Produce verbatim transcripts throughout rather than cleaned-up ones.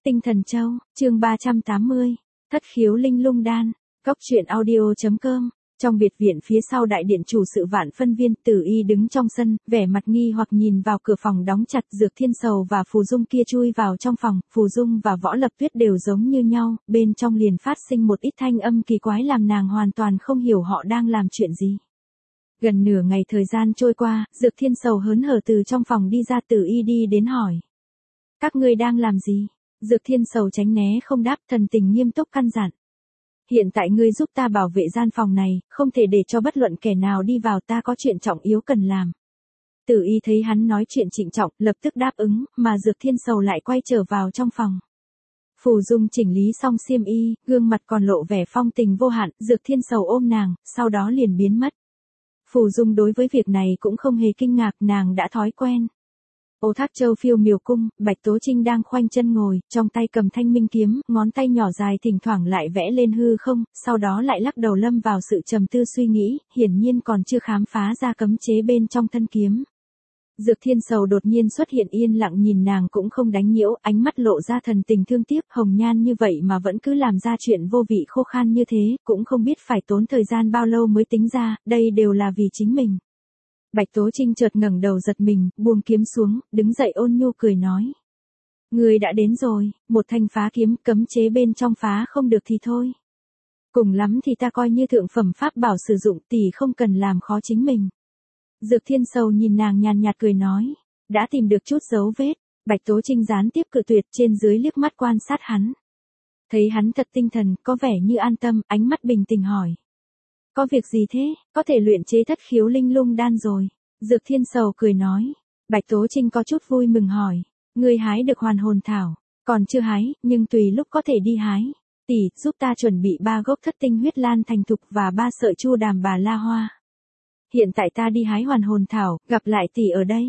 Tinh Thần Châu, chương ba trăm tám mươi, Thất khiếu linh lung đan, Cốc truyện audio.com. Trong biệt viện phía sau đại điện chủ sự Vạn Phân Viên, Tử Y đứng trong sân, vẻ mặt nghi hoặc nhìn vào cửa phòng đóng chặt. Dược Thiên Sầu và Phù Dung kia chui vào trong phòng, Phù Dung và Võ Lập Tuyết đều giống như nhau, bên trong liền phát sinh một ít thanh âm kỳ quái làm nàng hoàn toàn không hiểu họ đang làm chuyện gì. Gần nửa ngày thời gian trôi qua, Dược Thiên Sầu hớn hở từ trong phòng đi ra. Tử Y đi đến hỏi: các ngươi đang làm gì? Dược Thiên Sầu tránh né không đáp, thần tình nghiêm túc căn dặn: hiện tại ngươi giúp ta bảo vệ gian phòng này, không thể để cho bất luận kẻ nào đi vào, ta có chuyện trọng yếu cần làm. Tử Y thấy hắn nói chuyện trịnh trọng, lập tức đáp ứng, mà Dược Thiên Sầu lại quay trở vào trong phòng. Phù Dung chỉnh lý xong xiêm y, gương mặt còn lộ vẻ phong tình vô hạn. Dược Thiên Sầu ôm nàng, sau đó liền biến mất. Phù Dung đối với việc này cũng không hề kinh ngạc, nàng đã thói quen. Ô Thác Châu phiêu miểu cung, Bạch Tố Trinh đang khoanh chân ngồi, trong tay cầm thanh minh kiếm, ngón tay nhỏ dài thỉnh thoảng lại vẽ lên hư không, sau đó lại lắc đầu lâm vào sự trầm tư suy nghĩ, hiển nhiên còn chưa khám phá ra cấm chế bên trong thân kiếm. Dược Thiên Sầu đột nhiên xuất hiện yên lặng nhìn nàng cũng không đánh nhiễu, ánh mắt lộ ra thần tình thương tiếc, hồng nhan như vậy mà vẫn cứ làm ra chuyện vô vị khô khan như thế, cũng không biết phải tốn thời gian bao lâu mới tính ra, đây đều là vì chính mình. Bạch Tố Trinh chợt ngẩng đầu giật mình, buông kiếm xuống, đứng dậy ôn nhu cười nói: ngươi đã đến rồi, một thanh phá kiếm, cấm chế bên trong phá không được thì thôi. Cùng lắm thì ta coi như thượng phẩm pháp bảo sử dụng, tỷ không cần làm khó chính mình. Dược Thiên Sầu nhìn nàng nhàn nhạt cười nói: đã tìm được chút dấu vết. Bạch Tố Trinh gián tiếp cự tuyệt, trên dưới liếc mắt quan sát hắn. Thấy hắn thật tinh thần, có vẻ như an tâm, ánh mắt bình tĩnh hỏi: có việc gì thế, có thể luyện chế thất khiếu linh lung đan rồi. Dược Thiên Sầu cười nói. Bạch Tố Trinh có chút vui mừng hỏi: ngươi hái được hoàn hồn thảo? Còn chưa hái, nhưng tùy lúc có thể đi hái. Tỷ, giúp ta chuẩn bị ba gốc thất tinh huyết lan thành thục và ba sợi chu đàm bà la hoa. Hiện tại ta đi hái hoàn hồn thảo, gặp lại tỷ ở đây.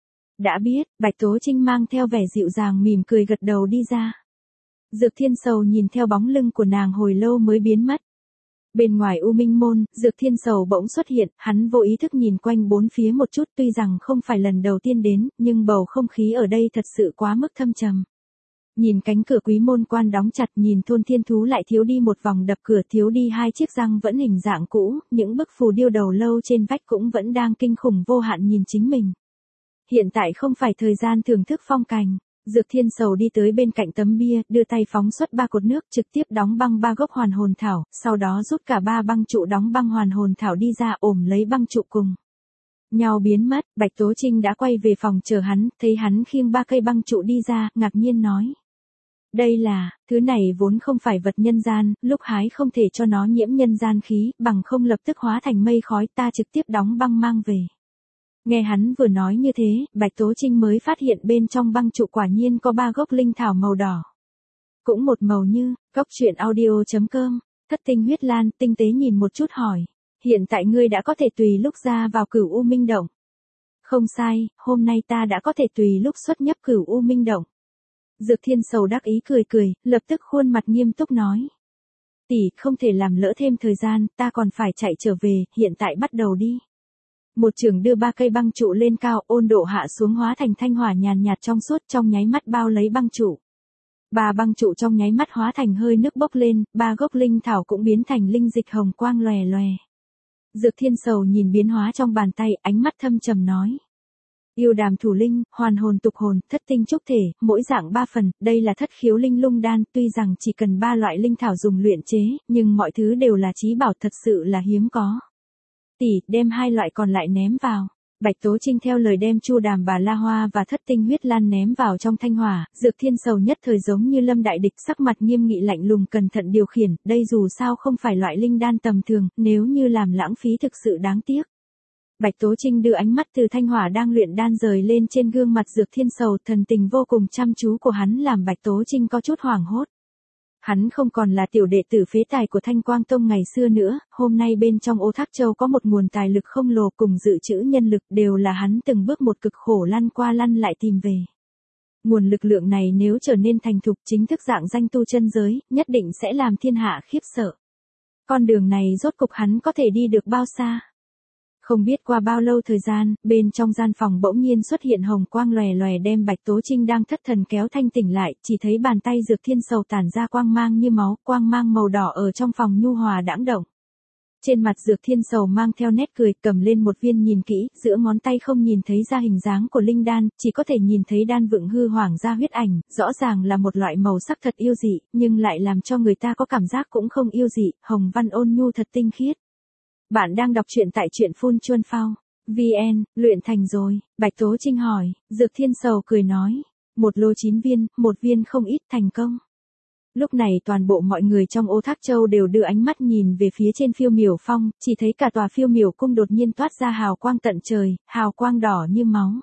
Đã biết. Bạch Tố Trinh mang theo vẻ dịu dàng mỉm cười gật đầu đi ra. Dược Thiên Sầu nhìn theo bóng lưng của nàng hồi lâu mới biến mất. Bên ngoài U Minh Môn, Dược Thiên Sầu bỗng xuất hiện, hắn vô ý thức nhìn quanh bốn phía một chút, tuy rằng không phải lần đầu tiên đến, nhưng bầu không khí ở đây thật sự quá mức thâm trầm. Nhìn cánh cửa quý môn quan đóng chặt, nhìn thôn thiên thú lại thiếu đi một vòng đập cửa, thiếu đi hai chiếc răng vẫn hình dạng cũ, những bức phù điêu đầu lâu trên vách cũng vẫn đang kinh khủng vô hạn nhìn chính mình. Hiện tại không phải thời gian thưởng thức phong cảnh. Dược Thiên Sầu đi tới bên cạnh tấm bia, đưa tay phóng xuất ba cột nước, trực tiếp đóng băng ba gốc hoàn hồn thảo, sau đó rút cả ba băng trụ đóng băng hoàn hồn thảo đi ra, ôm lấy băng trụ cùng nhau biến mất. Bạch Tố Trinh đã quay về phòng chờ hắn, thấy hắn khiêng ba cây băng trụ đi ra, ngạc nhiên nói: đây là, thứ này vốn không phải vật nhân gian, lúc hái không thể cho nó nhiễm nhân gian khí, bằng không lập tức hóa thành mây khói, ta trực tiếp đóng băng mang về. Nghe hắn vừa nói như thế, Bạch Tố Trinh mới phát hiện bên trong băng trụ quả nhiên có ba gốc linh thảo màu đỏ. Cũng một màu như. Cốc truyện audio.com. Thất tinh huyết lan, tinh tế nhìn một chút hỏi: hiện tại ngươi đã có thể tùy lúc ra vào Cửu U Minh Động? Không sai, hôm nay ta đã có thể tùy lúc xuất nhập Cửu U Minh Động. Dược Thiên Sầu đắc ý cười cười, lập tức khuôn mặt nghiêm túc nói: tỷ, không thể làm lỡ thêm thời gian, ta còn phải chạy trở về, hiện tại bắt đầu đi. Một chưởng đưa ba cây băng trụ lên cao, ôn độ hạ xuống hóa thành thanh hỏa nhàn nhạt trong suốt, trong nháy mắt bao lấy băng trụ. Ba băng trụ trong nháy mắt hóa thành hơi nước bốc lên, ba gốc linh thảo cũng biến thành linh dịch hồng quang lòe lòe. Dược Thiên Sầu nhìn biến hóa trong bàn tay, ánh mắt thâm trầm nói: yêu đàm thủ linh, hoàn hồn tục hồn, thất tinh trúc thể, mỗi dạng ba phần, đây là thất khiếu linh lung đan, tuy rằng chỉ cần ba loại linh thảo dùng luyện chế, nhưng mọi thứ đều là chí bảo, thật sự là hiếm có. Tỷ, đem hai loại còn lại ném vào. Bạch Tố Trinh theo lời đem chu đàm bà la hoa và thất tinh huyết lan ném vào trong thanh hỏa. Dược Thiên Sầu nhất thời giống như lâm đại địch, sắc mặt nghiêm nghị lạnh lùng cẩn thận điều khiển, đây dù sao không phải loại linh đan tầm thường, nếu như làm lãng phí thực sự đáng tiếc. Bạch Tố Trinh đưa ánh mắt từ thanh hỏa đang luyện đan rời lên trên gương mặt Dược Thiên Sầu, thần tình vô cùng chăm chú của hắn làm Bạch Tố Trinh có chút hoảng hốt. Hắn không còn là tiểu đệ tử phế tài của Thanh Quang Tông ngày xưa nữa, hôm nay bên trong Ô Thác Châu có một nguồn tài lực không lồ cùng dự trữ nhân lực, đều là hắn từng bước một cực khổ lăn qua lăn lại tìm về. Nguồn lực lượng này nếu trở nên thành thục, chính thức dạng danh tu chân giới, nhất định sẽ làm thiên hạ khiếp sợ. Con đường này rốt cục hắn có thể đi được bao xa? Không biết qua bao lâu thời gian, bên trong gian phòng bỗng nhiên xuất hiện hồng quang lòe lòe đem Bạch Tố Trinh đang thất thần kéo thanh tỉnh lại, chỉ thấy bàn tay Dược Thiên Sầu tản ra quang mang như máu, quang mang màu đỏ ở trong phòng nhu hòa đãng động. Trên mặt Dược Thiên Sầu mang theo nét cười, cầm lên một viên nhìn kỹ, giữa ngón tay không nhìn thấy ra hình dáng của linh đan, chỉ có thể nhìn thấy đan vựng hư hoàng ra huyết ảnh, rõ ràng là một loại màu sắc thật yêu dị, nhưng lại làm cho người ta có cảm giác cũng không yêu dị, hồng văn ôn nhu thật tinh khiết. Bạn đang đọc truyện tại truyện phun chuân phao. vê en, luyện thành rồi, Bạch Tố Trinh hỏi, Dược Thiên Sầu cười nói, một lô chín viên, một viên không ít thành công. Lúc này toàn bộ mọi người trong Ô Thác Châu đều đưa ánh mắt nhìn về phía trên Phiêu Miểu Phong, chỉ thấy cả tòa Phiêu Miểu cung đột nhiên toát ra hào quang tận trời, hào quang đỏ như máu.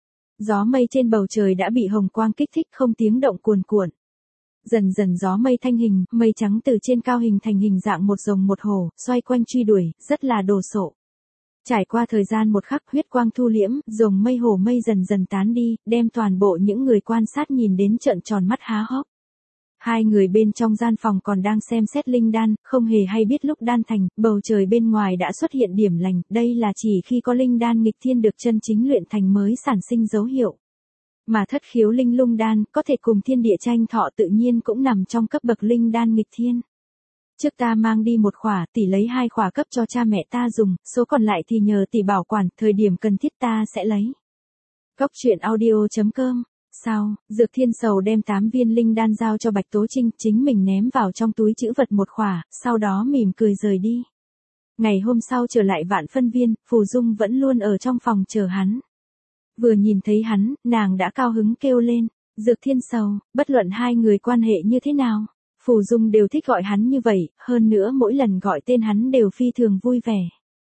Gió mây trên bầu trời đã bị hồng quang kích thích không tiếng động cuồn cuộn. Dần dần gió mây thanh hình, mây trắng từ trên cao hình thành hình dạng một rồng một hổ, xoay quanh truy đuổi, rất là đồ sộ. Trải qua thời gian một khắc huyết quang thu liễm, rồng mây hổ mây dần dần tán đi, đem toàn bộ những người quan sát nhìn đến trợn tròn mắt há hốc. Hai người bên trong gian phòng còn đang xem xét linh đan, không hề hay biết lúc đan thành, bầu trời bên ngoài đã xuất hiện điểm lành, đây là chỉ khi có linh đan nghịch thiên được chân chính luyện thành mới sản sinh dấu hiệu. Mà thất khiếu linh lung đan, có thể cùng thiên địa tranh thọ tự nhiên cũng nằm trong cấp bậc linh đan nghịch thiên. Trước ta mang đi một khỏa, tỷ lấy hai khỏa cấp cho cha mẹ ta dùng, số còn lại thì nhờ tỷ bảo quản, thời điểm cần thiết ta sẽ lấy. Góc truyện audio chấm com. Sau, Dược Thiên Sầu đem tám viên linh đan giao cho Bạch Tố Trinh, chính mình ném vào trong túi trữ vật một khỏa, sau đó mỉm cười rời đi. Ngày hôm sau trở lại Vạn Phân Viên, Phù Dung vẫn luôn ở trong phòng chờ hắn. Vừa nhìn thấy hắn, nàng đã cao hứng kêu lên, Dược Thiên Sầu, bất luận hai người quan hệ như thế nào, Phù Dung đều thích gọi hắn như vậy, hơn nữa mỗi lần gọi tên hắn đều phi thường vui vẻ.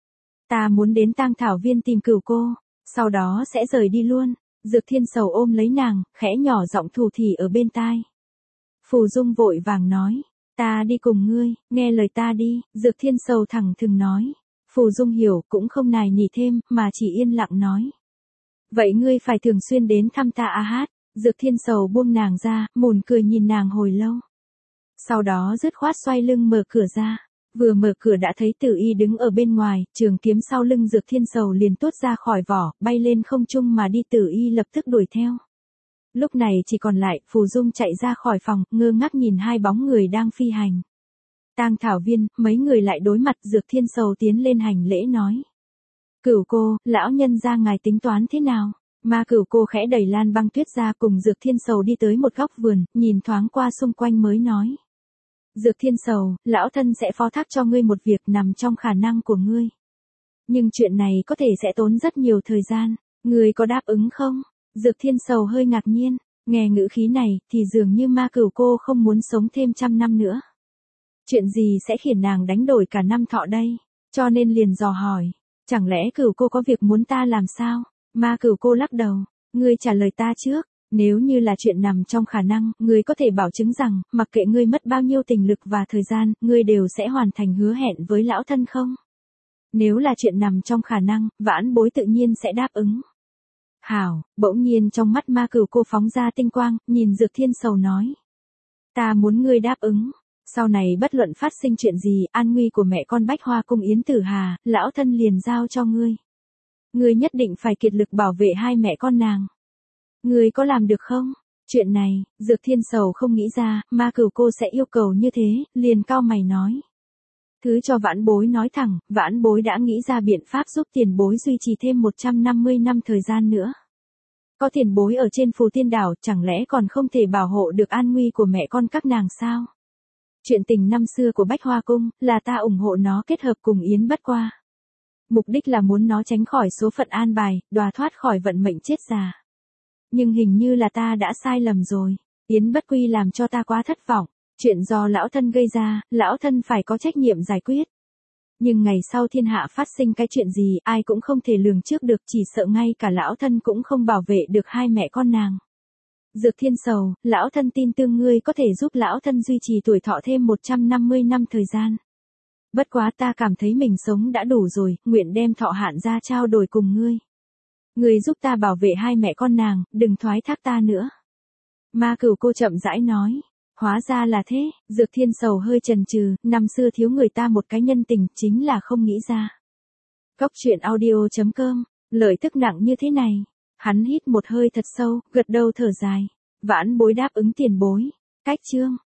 Ta muốn đến Tang Thảo Viên tìm Cửu cô, sau đó sẽ rời đi luôn. Dược Thiên Sầu ôm lấy nàng, khẽ nhỏ giọng thủ thỉ ở bên tai. Phù Dung vội vàng nói, ta đi cùng ngươi, nghe lời ta đi, Dược Thiên Sầu thẳng thừng nói. Phù Dung hiểu, cũng không nài nỉ thêm, mà chỉ yên lặng nói. Vậy ngươi phải thường xuyên đến thăm ta a hát, Dược Thiên Sầu buông nàng ra, mỉm cười nhìn nàng hồi lâu. Sau đó dứt khoát xoay lưng mở cửa ra. Vừa mở cửa đã thấy Tử Y đứng ở bên ngoài, trường kiếm sau lưng Dược Thiên Sầu liền tuốt ra khỏi vỏ, bay lên không trung mà đi. Tử Y lập tức đuổi theo. Lúc này chỉ còn lại, Phù Dung chạy ra khỏi phòng, ngơ ngác nhìn hai bóng người đang phi hành. Tang Thảo Viên, mấy người lại đối mặt. Dược Thiên Sầu tiến lên hành lễ nói. Cửu cô, lão nhân gia ngài tính toán thế nào? Ma Cửu cô khẽ đẩy Lan Băng Tuyết ra cùng Dược Thiên Sầu đi tới một góc vườn, nhìn thoáng qua xung quanh mới nói. Dược Thiên Sầu, lão thân sẽ phó thác cho ngươi một việc nằm trong khả năng của ngươi. Nhưng chuyện này có thể sẽ tốn rất nhiều thời gian, ngươi có đáp ứng không? Dược Thiên Sầu hơi ngạc nhiên, nghe ngữ khí này thì dường như Ma Cửu cô không muốn sống thêm trăm năm nữa. Chuyện gì sẽ khiến nàng đánh đổi cả năm thọ đây? Cho nên liền dò hỏi, chẳng lẽ Cửu cô có việc muốn ta làm sao? Ma Cửu cô lắc đầu, ngươi trả lời ta trước. Nếu như là chuyện nằm trong khả năng, ngươi có thể bảo chứng rằng, mặc kệ ngươi mất bao nhiêu tình lực và thời gian, ngươi đều sẽ hoàn thành hứa hẹn với lão thân không? Nếu là chuyện nằm trong khả năng, vãn bối tự nhiên sẽ đáp ứng. Hảo, bỗng nhiên trong mắt Ma Cửu cô phóng ra tinh quang, nhìn Dược Thiên Sầu nói. Ta muốn ngươi đáp ứng. Sau này bất luận phát sinh chuyện gì, an nguy của mẹ con Bách Hoa Cung Yến Tử Hà, lão thân liền giao cho ngươi. Ngươi nhất định phải kiệt lực bảo vệ hai mẹ con nàng. Ngươi có làm được không? Chuyện này, Dược Thiên Sầu không nghĩ ra, Ma Cửu cô sẽ yêu cầu như thế, liền cau mày nói. Thứ cho vãn bối nói thẳng, vãn bối đã nghĩ ra biện pháp giúp tiền bối duy trì thêm một trăm năm mươi năm thời gian nữa. Có tiền bối ở trên Phù Tiên Đảo, chẳng lẽ còn không thể bảo hộ được an nguy của mẹ con các nàng sao? Chuyện tình năm xưa của Bách Hoa Cung, là ta ủng hộ nó kết hợp cùng Yến Bất Qua. Mục đích là muốn nó tránh khỏi số phận an bài, đòa thoát khỏi vận mệnh chết già. Nhưng hình như là ta đã sai lầm rồi. Yến Bất Quy làm cho ta quá thất vọng. Chuyện do lão thân gây ra, lão thân phải có trách nhiệm giải quyết. Nhưng ngày sau thiên hạ phát sinh cái chuyện gì, ai cũng không thể lường trước được, chỉ sợ ngay cả lão thân cũng không bảo vệ được hai mẹ con nàng. Dược Thiên Sầu, lão thân tin tưởng ngươi có thể giúp lão thân duy trì tuổi thọ thêm một trăm năm mươi năm thời gian. Bất quá ta cảm thấy mình sống đã đủ rồi, nguyện đem thọ hạn ra trao đổi cùng ngươi. Ngươi giúp ta bảo vệ hai mẹ con nàng, đừng thoái thác ta nữa. Ma Cửu cô chậm rãi nói. Hóa ra là thế, Dược Thiên Sầu hơi chần chừ, năm xưa thiếu người ta một cái nhân tình, chính là không nghĩ ra. Cóc truyện audio chấm com, lời tức nặng như thế này. Hắn hít một hơi thật sâu, gật đầu thở dài. Vãn Bối đáp ứng tiền bối. Cách chương